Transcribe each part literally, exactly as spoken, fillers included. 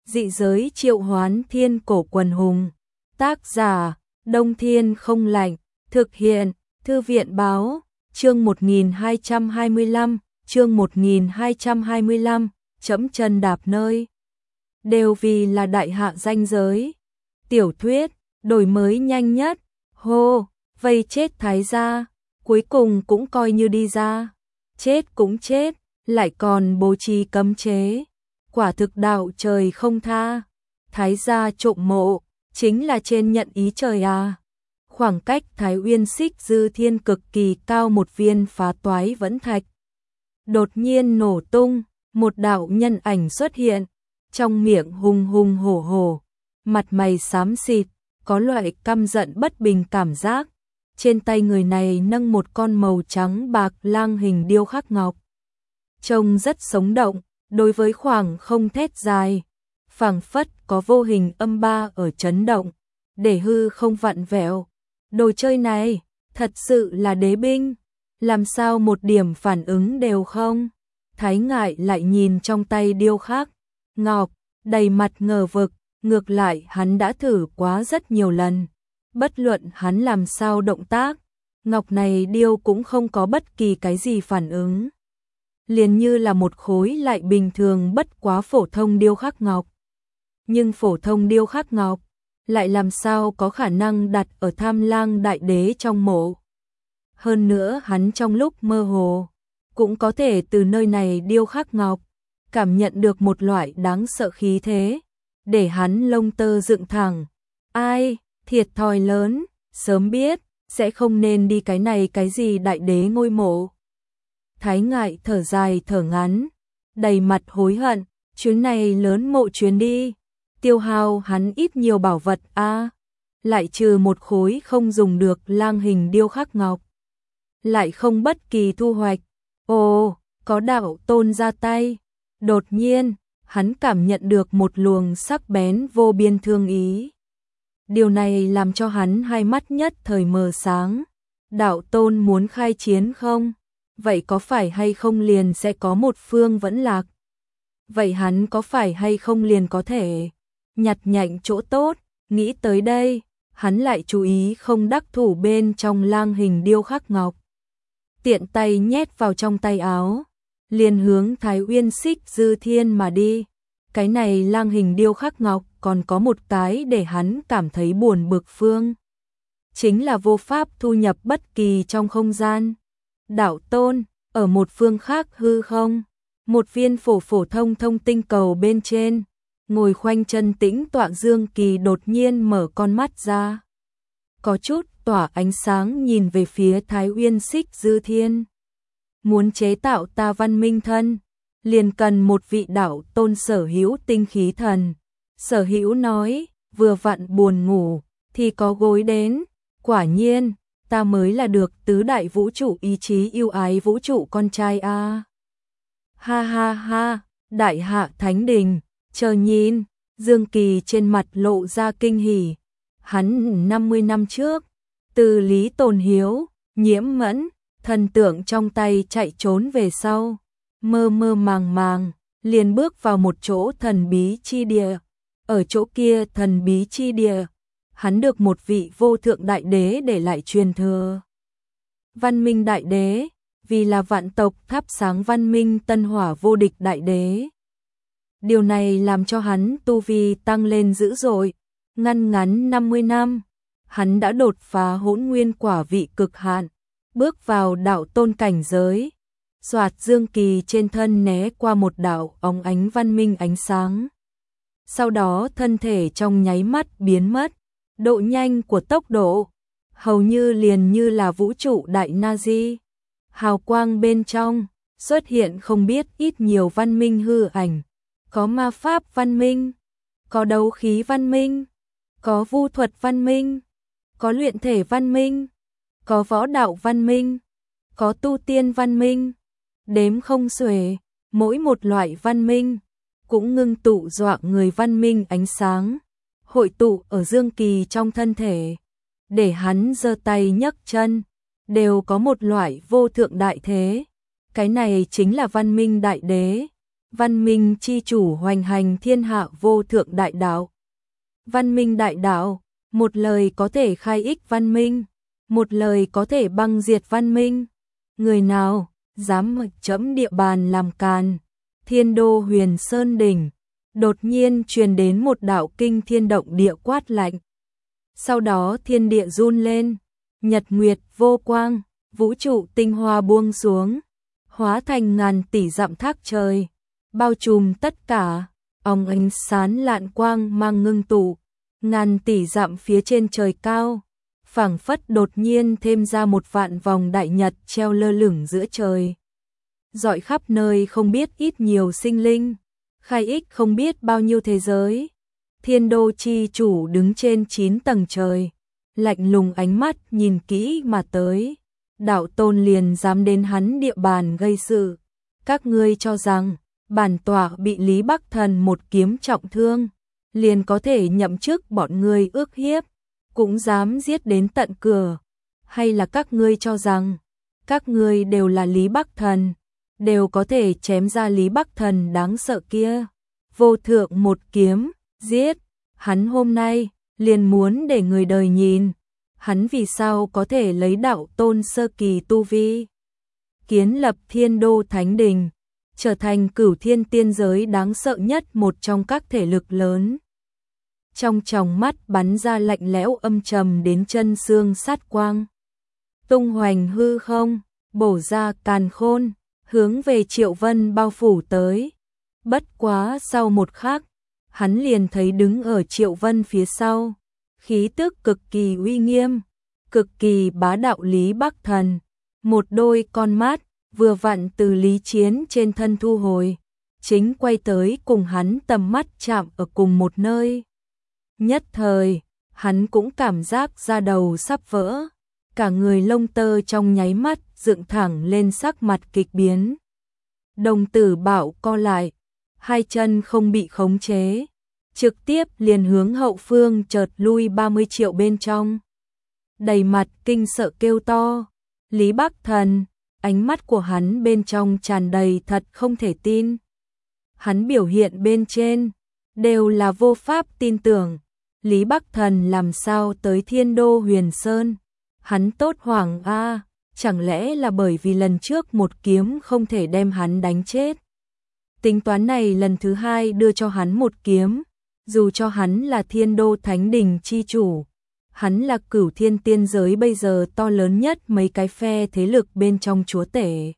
Dị giới triệu hoán thiên cổ quần hùng. Tác giả, Đông Thiên Không Lạnh. Thực hiện, Thư viện Báo. Chương một nghìn hai trăm hai mươi lăm, chương một nghìn hai trăm hai mươi lăm, chẫm chân đạp nơi. Đều vì là đại hạ danh giới. Tiểu thuyết, đổi mới nhanh nhất. Hô, vây chết thái gia. Cuối cùng cũng coi như đi ra. Chết cũng chết, lại còn bố trí cấm chế. Quả thực đạo trời không tha. Thái gia trộm mộ, chính là trên nhận ý trời à. Khoảng cách Thái Uyên Xích Dư Thiên cực kỳ cao, một viên phá toái vẫn thạch. Đột nhiên nổ tung, một đạo nhân ảnh xuất hiện, trong miệng hùng hùng hổ hổ, mặt mày xám xịt, có loại căm giận bất bình cảm giác. Trên tay người này nâng một con màu trắng bạc lang hình điêu khắc ngọc. Trông rất sống động, đối với khoảng không thét dài, phảng phất có vô hình âm ba ở chấn động, để hư không vặn vẹo. Đồ chơi này, thật sự là đế binh, làm sao một điểm phản ứng đều không? Thái Ngại lại nhìn trong tay điêu khắc ngọc, đầy mặt ngờ vực, ngược lại hắn đã thử quá rất nhiều lần. Bất luận hắn làm sao động tác, ngọc này điêu cũng không có bất kỳ cái gì phản ứng. Liền như là một khối lại bình thường bất quá phổ thông điêu khắc ngọc. Nhưng phổ thông điêu khắc ngọc, lại làm sao có khả năng đặt ở Tham Lang Đại Đế trong mộ. Hơn nữa hắn trong lúc mơ hồ, cũng có thể từ nơi này điêu khắc ngọc, cảm nhận được một loại đáng sợ khí thế, để hắn lông tơ dựng thẳng. Ai, thiệt thòi lớn, sớm biết, sẽ không nên đi cái này cái gì đại đế ngôi mộ. Thái Ngại thở dài thở ngắn, đầy mặt hối hận, chuyến này lớn mộ chuyến đi, tiêu hao hắn ít nhiều bảo vật a, à, lại trừ một khối không dùng được lang hình điêu khắc ngọc, lại không bất kỳ thu hoạch. Ồ, có đạo tôn ra tay. Đột nhiên, hắn cảm nhận được một luồng sắc bén vô biên thương ý. Điều này làm cho hắn hai mắt nhất thời mờ sáng. Đạo tôn muốn khai chiến không? Vậy có phải hay không liền sẽ có một phương vẫn lạc? Vậy hắn có phải hay không liền có thể nhặt nhạnh chỗ tốt? Nghĩ tới đây, hắn lại chú ý không đắc thủ bên trong lang hình điêu khắc ngọc. Tiện tay nhét vào trong tay áo, liền hướng Thái Uyên Xích Dư Thiên mà đi. Cái này lang hình điêu khắc ngọc còn có một cái để hắn cảm thấy buồn bực phương. Chính là vô pháp thu nhập bất kỳ trong không gian. Đạo tôn, ở một phương khác hư không, một viên phổ phổ thông thông tinh cầu bên trên, ngồi khoanh chân tĩnh tọa Dương Kỳ đột nhiên mở con mắt ra. Có chút tỏa ánh sáng nhìn về phía Thái Uyên Xích Dư Thiên. Muốn chế tạo ta văn minh thân, liền cần một vị đạo tôn sở hữu tinh khí thần. Sở hữu nói, vừa vặn buồn ngủ, thì có gối đến. Quả nhiên, ta mới là được tứ đại vũ trụ ý chí yêu ái vũ trụ con trai a. À. Ha ha ha, đại hạ thánh đình, chờ nhìn. Dương Kỳ trên mặt lộ ra kinh hỉ. Hắn năm mươi năm trước, từ Lý Tồn Hiếu, Nhiễm Mẫn, thần tượng trong tay chạy trốn về sau, mơ mơ màng màng, liền bước vào một chỗ thần bí chi địa. Ở chỗ kia thần bí chi địa, hắn được một vị vô thượng đại đế để lại truyền thừa. Văn minh đại đế, vì là vạn tộc thắp sáng văn minh tân hỏa vô địch đại đế. Điều này làm cho hắn tu vi tăng lên dữ dội, ngăn ngắn năm mươi năm, hắn đã đột phá hỗn nguyên quả vị cực hạn, bước vào đạo tôn cảnh giới. Soạt, Dương Kỳ trên thân né qua một đạo óng ánh văn minh ánh sáng. Sau đó thân thể trong nháy mắt biến mất, độ nhanh của tốc độ, hầu như liền như là vũ trụ đại Nazi. Hào quang bên trong, xuất hiện không biết ít nhiều văn minh hư ảnh, có ma pháp văn minh, có đấu khí văn minh, có vu thuật văn minh, có luyện thể văn minh, có võ đạo văn minh, có tu tiên văn minh, đếm không xuể, mỗi một loại văn minh cũng ngưng tụ dọa người văn minh ánh sáng, hội tụ ở Dương Kỳ trong thân thể, để hắn giơ tay nhấc chân, đều có một loại vô thượng đại thế. Cái này chính là văn minh đại đế. Văn minh chi chủ hoành hành thiên hạ vô thượng đại đạo. Văn minh đại đạo, một lời có thể khai ích văn minh, một lời có thể băng diệt văn minh. Người nào dám chẫm địa bàn làm càn? Thiên đô Huyền Sơn đỉnh, đột nhiên truyền đến một đạo kinh thiên động địa quát lạnh. Sau đó thiên địa run lên, nhật nguyệt vô quang, vũ trụ tinh hoa buông xuống, hóa thành ngàn tỷ dặm thác trời, bao trùm tất cả, óng ánh sáng lạn quang mang ngưng tụ, ngàn tỷ dặm phía trên trời cao, phảng phất đột nhiên thêm ra một vạn vòng đại nhật treo lơ lửng giữa trời. Rọi khắp nơi không biết ít nhiều sinh linh, khai ích không biết bao nhiêu thế giới. Thiên đô chi chủ đứng trên chín tầng trời, lạnh lùng ánh mắt nhìn kỹ mà tới. Đạo tôn liền dám đến hắn địa bàn gây sự. Các ngươi cho rằng bản tọa bị Lý Bắc Thần một kiếm trọng thương, liền có thể nhậm chức bọn ngươi ước hiếp, cũng dám giết đến tận cửa. Hay là các ngươi cho rằng các ngươi đều là Lý Bắc Thần, đều có thể chém ra Lý Bắc Thần đáng sợ kia. Vô thượng một kiếm, giết, hắn hôm nay liền muốn để người đời nhìn, hắn vì sao có thể lấy đạo tôn sơ kỳ tu vi, kiến lập thiên đô thánh đình, trở thành cửu thiên tiên giới đáng sợ nhất một trong các thể lực lớn. Trong tròng mắt bắn ra lạnh lẽo âm trầm đến chân xương sát quang. Tung hoành hư không, bổ ra càn khôn, hướng về Triệu Vân bao phủ tới. Bất quá sau một khắc, hắn liền thấy đứng ở Triệu Vân phía sau, khí tức cực kỳ uy nghiêm, cực kỳ bá đạo Lý Bắc Thần, một đôi con mắt vừa vặn từ Lý Chiến trên thân thu hồi, chính quay tới cùng hắn tầm mắt chạm ở cùng một nơi. Nhất thời, hắn cũng cảm giác da đầu sắp vỡ, cả người lông tơ trong nháy mắt dựng thẳng lên, sắc mặt kịch biến. Đồng tử bảo co lại, hai chân không bị khống chế, trực tiếp liền hướng hậu phương chợt lui ba mươi triệu bên trong. Đầy mặt kinh sợ kêu to, Lý Bắc Thần, ánh mắt của hắn bên trong tràn đầy thật không thể tin. Hắn biểu hiện bên trên, đều là vô pháp tin tưởng. Lý Bắc Thần làm sao tới Thiên đô Huyền Sơn? Hắn tốt hoảng a, chẳng lẽ là bởi vì lần trước một kiếm không thể đem hắn đánh chết? Tính toán này lần thứ hai đưa cho hắn một kiếm, dù cho hắn là Thiên đô Thánh Đình chi chủ, hắn là cửu thiên tiên giới bây giờ to lớn nhất mấy cái phe thế lực bên trong chúa tể.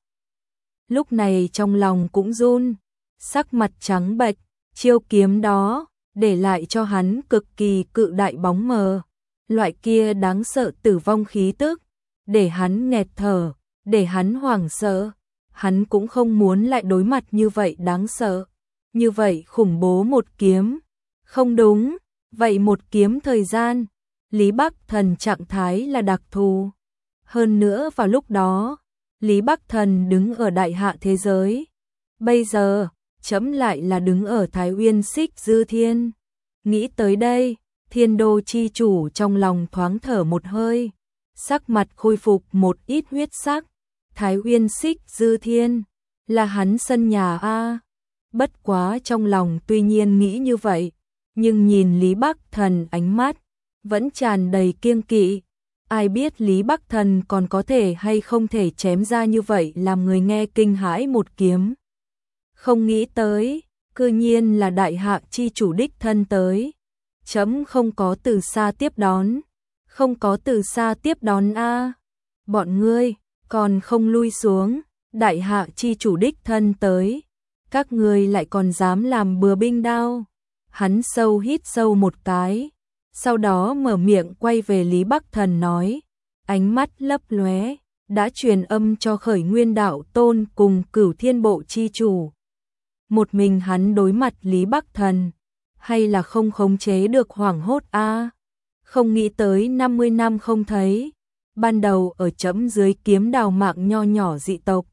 Lúc này trong lòng cũng run, sắc mặt trắng bệch, chiêu kiếm đó để lại cho hắn cực kỳ cự đại bóng mờ, loại kia đáng sợ tử vong khí tức, để hắn nghẹt thở, để hắn hoảng sợ. Hắn cũng không muốn lại đối mặt như vậy đáng sợ, như vậy khủng bố một kiếm. Không đúng, vậy một kiếm thời gian, Lý Bắc Thần trạng thái là đặc thù. Hơn nữa vào lúc đó, Lý Bắc Thần đứng ở đại hạ thế giới. Bây giờ, chấm lại là đứng ở Thái Uyên Xích Dư Thiên. Nghĩ tới đây, Thiên đô chi chủ trong lòng thoáng thở một hơi, sắc mặt khôi phục một ít huyết sắc. Thái Uyên Xích Dư Thiên là hắn sân nhà a. Bất quá trong lòng tuy nhiên nghĩ như vậy, nhưng nhìn Lý Bắc Thần ánh mắt vẫn tràn đầy kiêng kỵ. Ai biết Lý Bắc Thần còn có thể hay không thể chém ra như vậy làm người nghe kinh hãi một kiếm. Không nghĩ tới, cư nhiên là đại hạ chi chủ đích thân tới. Chấm không có từ xa tiếp đón, không có từ xa tiếp đón a. Bọn ngươi còn không lui xuống, đại hạ chi chủ đích thân tới, các ngươi lại còn dám làm bừa binh đao. Hắn sâu hít sâu một cái, sau đó mở miệng quay về Lý Bắc Thần nói, ánh mắt lấp lóe, đã truyền âm cho Khởi Nguyên đạo tôn cùng Cửu Thiên bộ chi chủ. Một mình hắn đối mặt Lý Bắc Thần, hay là không khống chế được hoảng hốt a? Không nghĩ tới năm mươi năm không thấy, ban đầu ở chấm dưới kiếm đào mạng nho nhỏ dị tộc,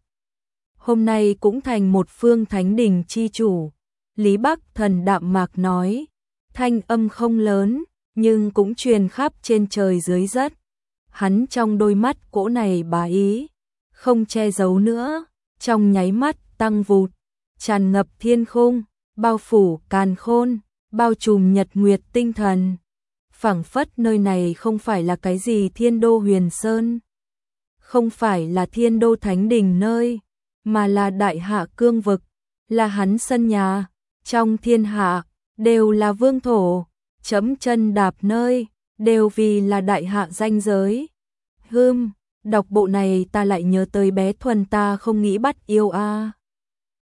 hôm nay cũng thành một phương thánh đình chi chủ. Lý Bắc Thần đạm mạc nói, thanh âm không lớn, nhưng cũng truyền khắp trên trời dưới đất. Hắn trong đôi mắt cỗ này bá ý, không che giấu nữa, trong nháy mắt tăng vụt, tràn ngập thiên khung, bao phủ càn khôn, bao trùm nhật nguyệt tinh thần. Phảng phất nơi này không phải là cái gì thiên đô huyền sơn, không phải là thiên đô thánh đình nơi, mà là đại hạ cương vực, là hắn sân nhà, trong thiên hạ, đều là vương thổ, chấm chân đạp nơi, đều vì là đại hạ danh giới. Hưm, đọc bộ này ta lại nhớ tới bé Thuần ta không nghĩ bắt yêu a.